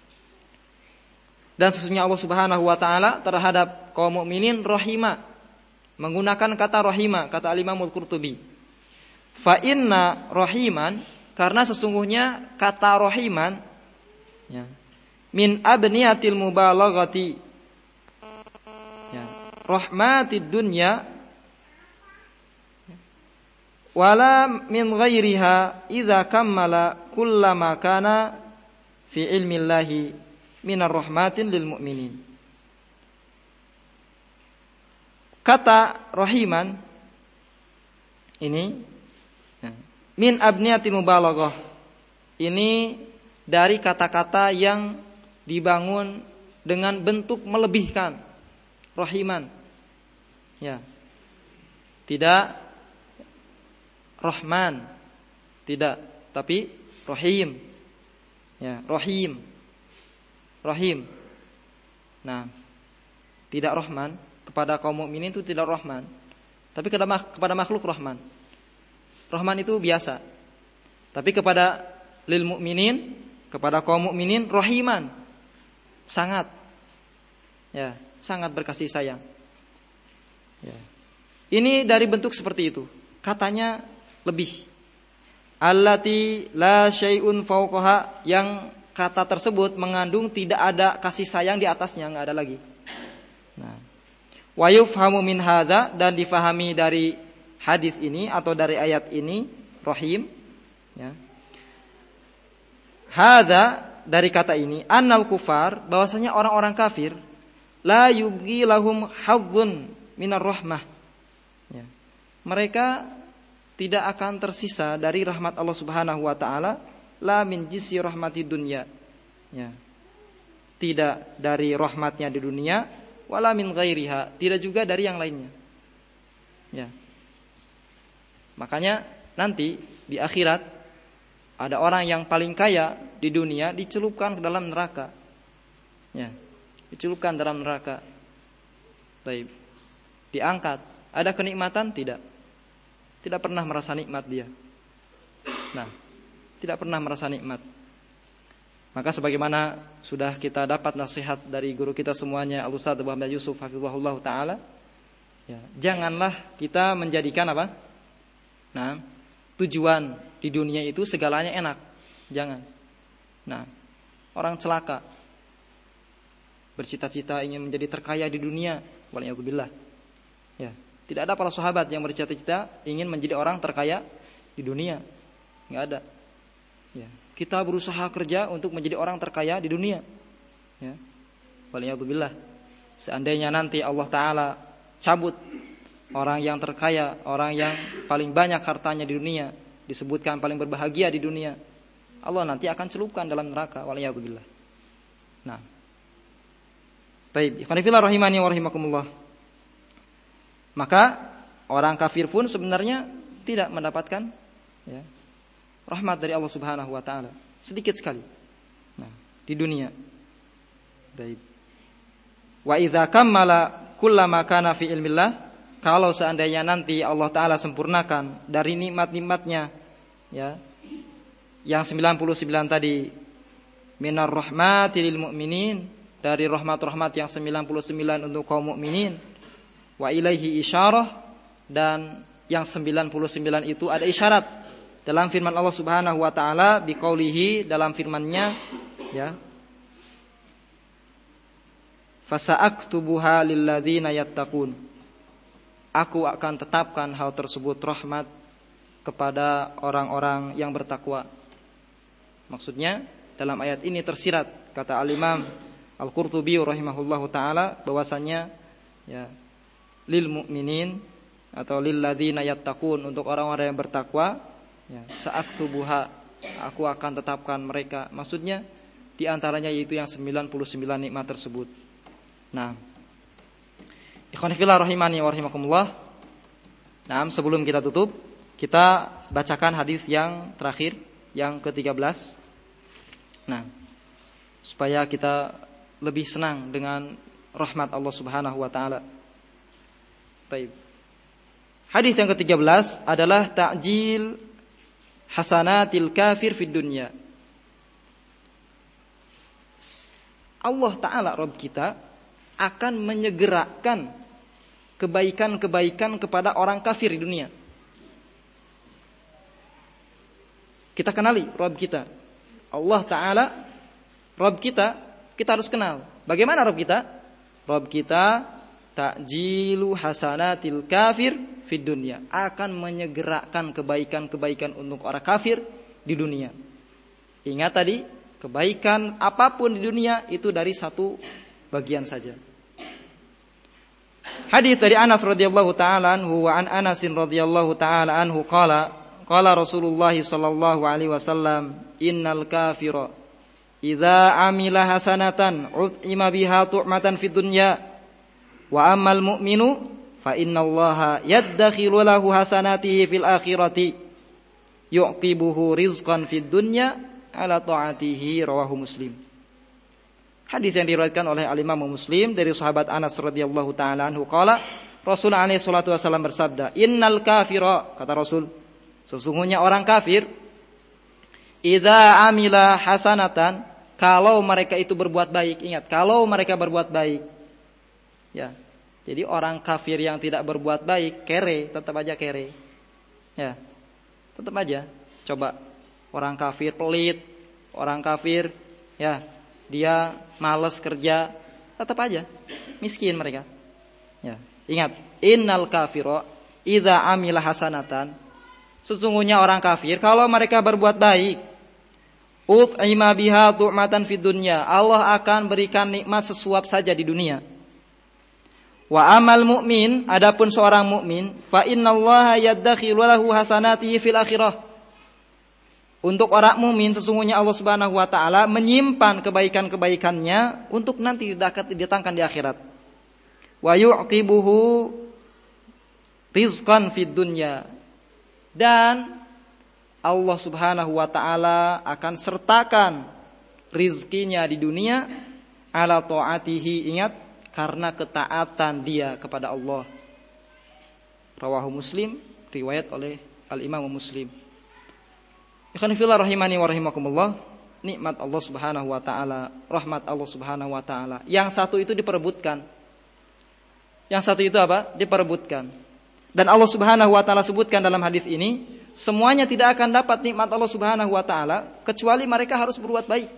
Dan sesungguhnya Allah Subhanahu wa taala terhadap kaum mukminin rahima. Menggunakan kata rahima, kata Imam Al-Qurtubi. Fa inna rahiman, karena sesungguhnya kata rahiman, ya, min abniyatil mubalaghati, ya, rahmatid dunya wala min ghairiha idza kammala kullama kana fi ilmillahi minar rahmatin lil mu'minin. Kata rahiman ini min abniyatil mubalaghah, ini dari kata-kata yang dibangun dengan bentuk melebihkan. Rahiman, ya, tidak rahman, tidak, tapi rahim, ya, rahim, rahim. Nah, tidak rahman kepada kaum mukminin itu tidak rahman, tapi kepada makhluk rahman. Rahman itu biasa. Tapi kepada lil mukminin, kepada kaum mukminin rahiman. Sangat, ya, sangat berkasih sayang. Ya. Ini dari bentuk seperti itu. Katanya lebih. Allati la syai'un fawqaha, yang kata tersebut mengandung tidak ada kasih sayang di atasnya, enggak ada lagi. Nah, wa yufhamu min hadza, dan difahami dari hadis ini atau dari ayat ini, rahim, ya. Hadza, dari kata ini, annal kufar, bahwasanya orang-orang kafir, la yubghi lahum hadzun minar rahmah, ya. Mereka tidak akan tersisa dari rahmat Allah Subhanahu wa taala, la min jinsi rahmati dunya, ya. Tidak dari rahmatnya di dunia, wala min ghairiha, tidak juga dari yang lainnya, ya. Makanya nanti di akhirat ada orang yang paling kaya di dunia dicelupkan ke dalam neraka. Ya, dicelupkan dalam neraka. Baik. Diangkat. Ada kenikmatan? Tidak. Tidak pernah merasa nikmat dia. Nah, tidak pernah merasa nikmat. Maka sebagaimana sudah kita dapat nasihat dari guru kita semuanya, Al-Ustaz Muhammad Yusuf hafizahullah taala, ya, janganlah kita menjadikan apa? Nah, tujuan di dunia itu segalanya enak. Jangan. Nah, orang celaka bercita-cita ingin menjadi terkaya di dunia, waliyadzubillah. Ya, tidak ada para sahabat yang bercita-cita ingin menjadi orang terkaya di dunia. Enggak ada. Ya, kita berusaha kerja untuk menjadi orang terkaya di dunia. Ya. Waliyadzubillah. Seandainya nanti Allah Ta'ala cabut orang yang terkaya, orang yang paling banyak hartanya di dunia, disebutkan paling berbahagia di dunia, Allah nanti akan celupkan dalam neraka, waliyadzubillah. Nah, baik, ikhwan fillah rahimani wa rahimakumullah. Maka orang kafir pun sebenarnya tidak mendapatkan, ya, rahmat dari Allah Subhanahu wa taala, sedikit sekali. Nah, di dunia. Baik. Wa idza kammala kullama kana fi ilmillah, kalau seandainya nanti Allah Ta'ala sempurnakan dari nikmat-nikmatnya, ya, yang 99 tadi, minar rahmati lil mu'minin, dari rahmat-rahmat yang 99 untuk kaum mukminin, wa ilaihi isyarah, dan yang 99 itu ada isyarat dalam firman Allah Subhanahu wa taala biqaulihi, dalam firman-Nya, ya, fasa'aktubuha lilladzina yattaqun, aku akan tetapkan hal tersebut rahmat kepada orang-orang yang bertakwa. Maksudnya dalam ayat ini tersirat, kata Al-Imam Al-Qurtubi rahimahullahu taala, bahwasannya, ya, lil mu'minin atau lil ladzina yattaqun, untuk orang-orang yang bertakwa, ya, sa'aktubuha, aku akan tetapkan mereka. Maksudnya di antaranya yaitu yang 99 nikmat tersebut. Nah, ikhwan fillah rahimani wa rahimakumullah. Nah, sebelum kita tutup, kita bacakan hadis yang terakhir, yang ke-13. Nah, supaya kita lebih senang dengan rahmat Allah Subhanahu wa taala. Baik. Hadis yang ke-13 adalah ta'jil hasanatil kafir fid dunya. Allah Ta'ala Rabb kita akan menyegerakan kebaikan-kebaikan kepada orang kafir di dunia. Kita kenali Rabb kita, Allah Ta'ala Rabb kita, kita harus kenal. Bagaimana Rabb kita? Rabb kita ta'jilu hasanatil kafir fid dunya, akan menyegerakan kebaikan-kebaikan untuk orang kafir di dunia. Ingat tadi, kebaikan apapun di dunia itu dari satu bagian saja. Hadis dari Anas radhiyallahu taala anhu, wa an Anas radhiyallahu taala anhu qala Rasulullah sallallahu alaihi wasallam, innal kafira idza amila hasanatan ut'ima biha tu'matan fid dunya wa ammal mu'minu fa innallaha yaddakhilu lahu hasanatihi fil akhirati yu'qibuhu rizqan fid dunya ala ta'atihi, rawahu Muslim. Hadis yang diriwayatkan oleh Al-Imam Muslim dari sahabat Anas radhiyallahu taala anhu qala, Rasul alaihi salatu wasallam bersabda, innal kafira, kata Rasul, sesungguhnya orang kafir, idza amila hasanatan, kalau mereka itu berbuat baik. Ingat, kalau mereka berbuat baik. Ya. Jadi orang kafir yang tidak berbuat baik, kere, tetap aja kere. Ya. Tetap aja. Coba orang kafir pelit, orang kafir, ya, dia malas kerja, tetap aja miskin mereka. Ya. Ingat, innal kafira idza amila hasanatan, sesungguhnya orang kafir kalau mereka berbuat baik, ut'ima biha tu'matan fid dunya, Allah akan berikan nikmat sesuap saja di dunia. Wa amal mu'min, adapun seorang mukmin, fa innallaha yaddakhilu lahu hasanatihi fil akhirah, untuk orang mukmin sesungguhnya Allah Subhanahu wa taala menyimpan kebaikan-kebaikannya untuk nanti didatangkan di akhirat. Wa yu'qibuhu rizqan fid dunya, dan Allah Subhanahu wa taala akan sertakan rizkinya di dunia ala ta'atihi, ingat, karena ketaatan dia kepada Allah. Rawahu Muslim, riwayat oleh Al-Imam Muslim. Ikhwan fillah rahimani wa rahimakumullah, nikmat Allah Subhanahu wa taala, rahmat Allah Subhanahu wa taala, yang satu itu diperebutkan. Yang satu itu apa? Diperebutkan. Dan Allah Subhanahu wa taala sebutkan dalam hadis ini, semuanya tidak akan dapat nikmat Allah Subhanahu wa taala kecuali mereka harus berbuat baik.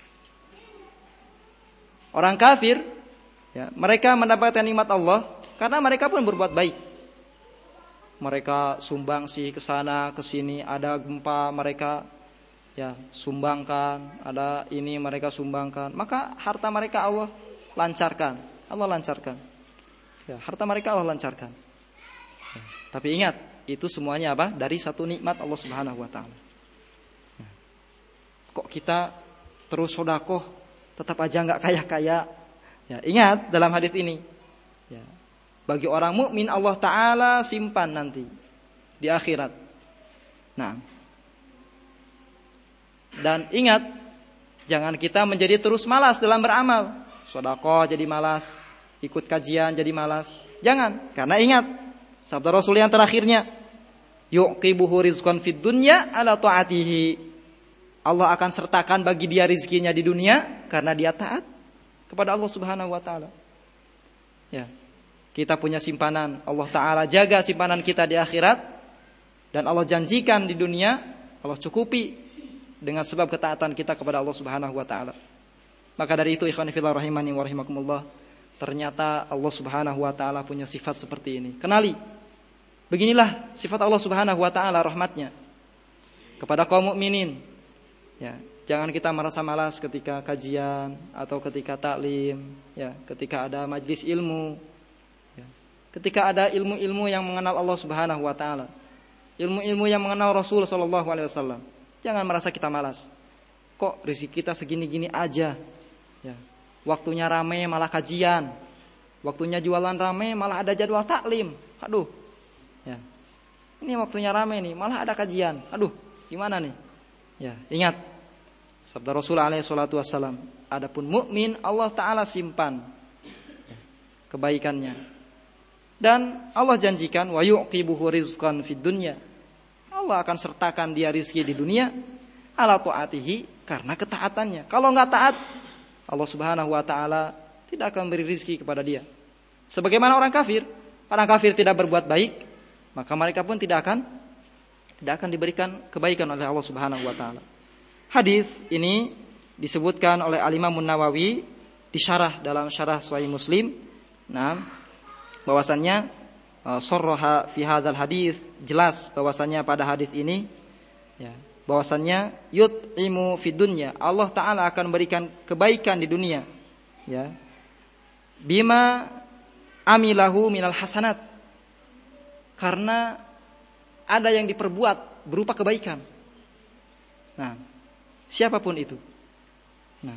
Orang kafir, ya, mereka mendapatkan nikmat Allah karena mereka pun berbuat baik. Mereka sumbang sih ke sana ke sini, ada gempa mereka, ya, sumbangkan, ada ini mereka sumbangkan, maka harta mereka Allah lancarkan. Ya, harta mereka Allah lancarkan. Ya, tapi ingat, itu semuanya apa? Dari satu nikmat Allah Subhanahu wa taala. Ya. Kok kita terus sedekah tetap aja enggak kaya-kaya? Ya, ingat dalam hadis ini, ya, bagi orang mukmin Allah taala simpan nanti di akhirat. Nah, dan ingat, jangan kita menjadi terus malas dalam beramal. Sedekah jadi malas, ikut kajian jadi malas. Jangan, karena ingat, Sabda Rasul yang terakhirnya, yuqibuhu rizqan fid dunya ala ta'atihi. Allah akan sertakan bagi dia rizkinya di dunia karena dia taat kepada Allah Subhanahu wa taala. Ya. Kita punya simpanan, Allah taala jaga simpanan kita di akhirat, dan Allah janjikan di dunia Allah cukupi dengan sebab ketaatan kita kepada Allah Subhanahu wa taala. Maka dari itu ikhwan fillah rahimani wa rahimakumullah, ternyata Allah Subhanahu wa taala punya sifat seperti ini. Kenali. Beginilah sifat Allah Subhanahu wa taala, rahmatnya kepada kaum mukminin. Ya, jangan kita merasa malas ketika kajian atau ketika taklim, ya, ketika ada majlis ilmu, ya, ketika ada ilmu-ilmu yang mengenal Allah Subhanahu wa taala, ilmu-ilmu yang mengenal Rasul sallallahu alaihi wasallam. Jangan merasa kita malas. Kok rezeki kita segini-gini aja? Ya. Waktunya ramai malah kajian. Waktunya jualan ramai malah ada jadwal taklim. Aduh. Ya. Ini waktunya ramai nih, malah ada kajian. Aduh, gimana nih? Ya, ingat sabda Rasul alaihi salatu wassalam, adapun mukmin Allah taala simpan kebaikannya. Dan Allah janjikan wa yuqibuhu rizqan fid dunya. Allah akan sertakan dia rizki di dunia ala taatihi, karena ketaatannya. Kalau enggak taat, Allah Subhanahu wa taala tidak akan beri rizki kepada dia. Sebagaimana orang kafir tidak berbuat baik, maka mereka pun tidak akan diberikan kebaikan oleh Allah Subhanahu wa taala. Hadis ini disebutkan oleh Al-Imam An-Nawawi di syarah, dalam syarah Sahih Muslim. Nah, bahwasannya sarraha fi hadzal hadis, jelas bahwasannya pada hadis ini, ya, bahwasannya yut'imu fid dunya, Allah taala akan berikan kebaikan di dunia, ya, bima amilahu minal hasanat, karena ada yang diperbuat berupa kebaikan. Nah, siapapun itu. Nah,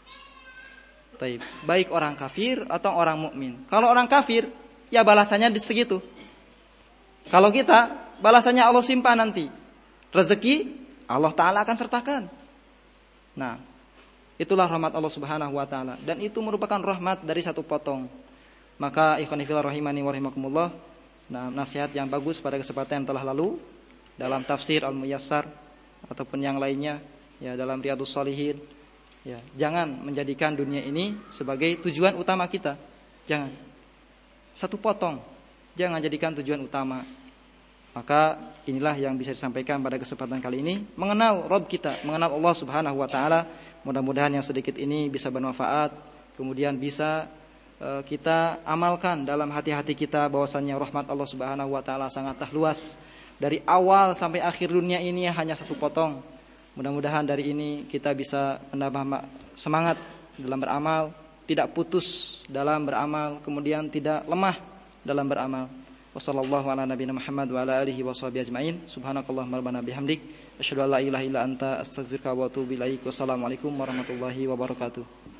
baik orang kafir atau orang mukmin. Kalau orang kafir, ya balasannya segitu. Kalau kita, balasannya Allah simpan nanti. Rezeki Allah taala akan sertakan. Nah, itulah rahmat Allah Subhanahu wa taala, dan itu merupakan rahmat dari satu potong. Maka ikhwan fillah rahimani wa rahimakumullah, nah, nasihat yang bagus pada kesempatan yang telah lalu dalam tafsir Al-Muyassar ataupun yang lainnya, ya, dalam Riyadhus Shalihin, ya, jangan menjadikan dunia ini sebagai tujuan utama kita. Jangan. Satu potong, jangan jadikan tujuan utama. Maka inilah yang bisa disampaikan pada kesempatan kali ini, mengenal Rabb kita, mengenal Allah Subhanahu wa taala. Mudah-mudahan yang sedikit ini bisa bermanfaat, kemudian bisa kita amalkan dalam hati-hati kita bahwasannya rahmat Allah Subhanahu wa taala sangatlah luas. Dari awal sampai akhir dunia ini hanya satu potong. Mudah-mudahan dari ini kita bisa menambah semangat dalam beramal, tidak putus dalam beramal, kemudian tidak lemah dalam beramal. Wassallallahu ala nabiyina Muhammad wa ala alihi washabihi ajmain. Subhanakallahumma rabbana bihamdik, asyhadu an la ilaha illa anta, astaghfiruka wa atubu ilaik. Wassalamualaikum warahmatullahi wabarakatuh.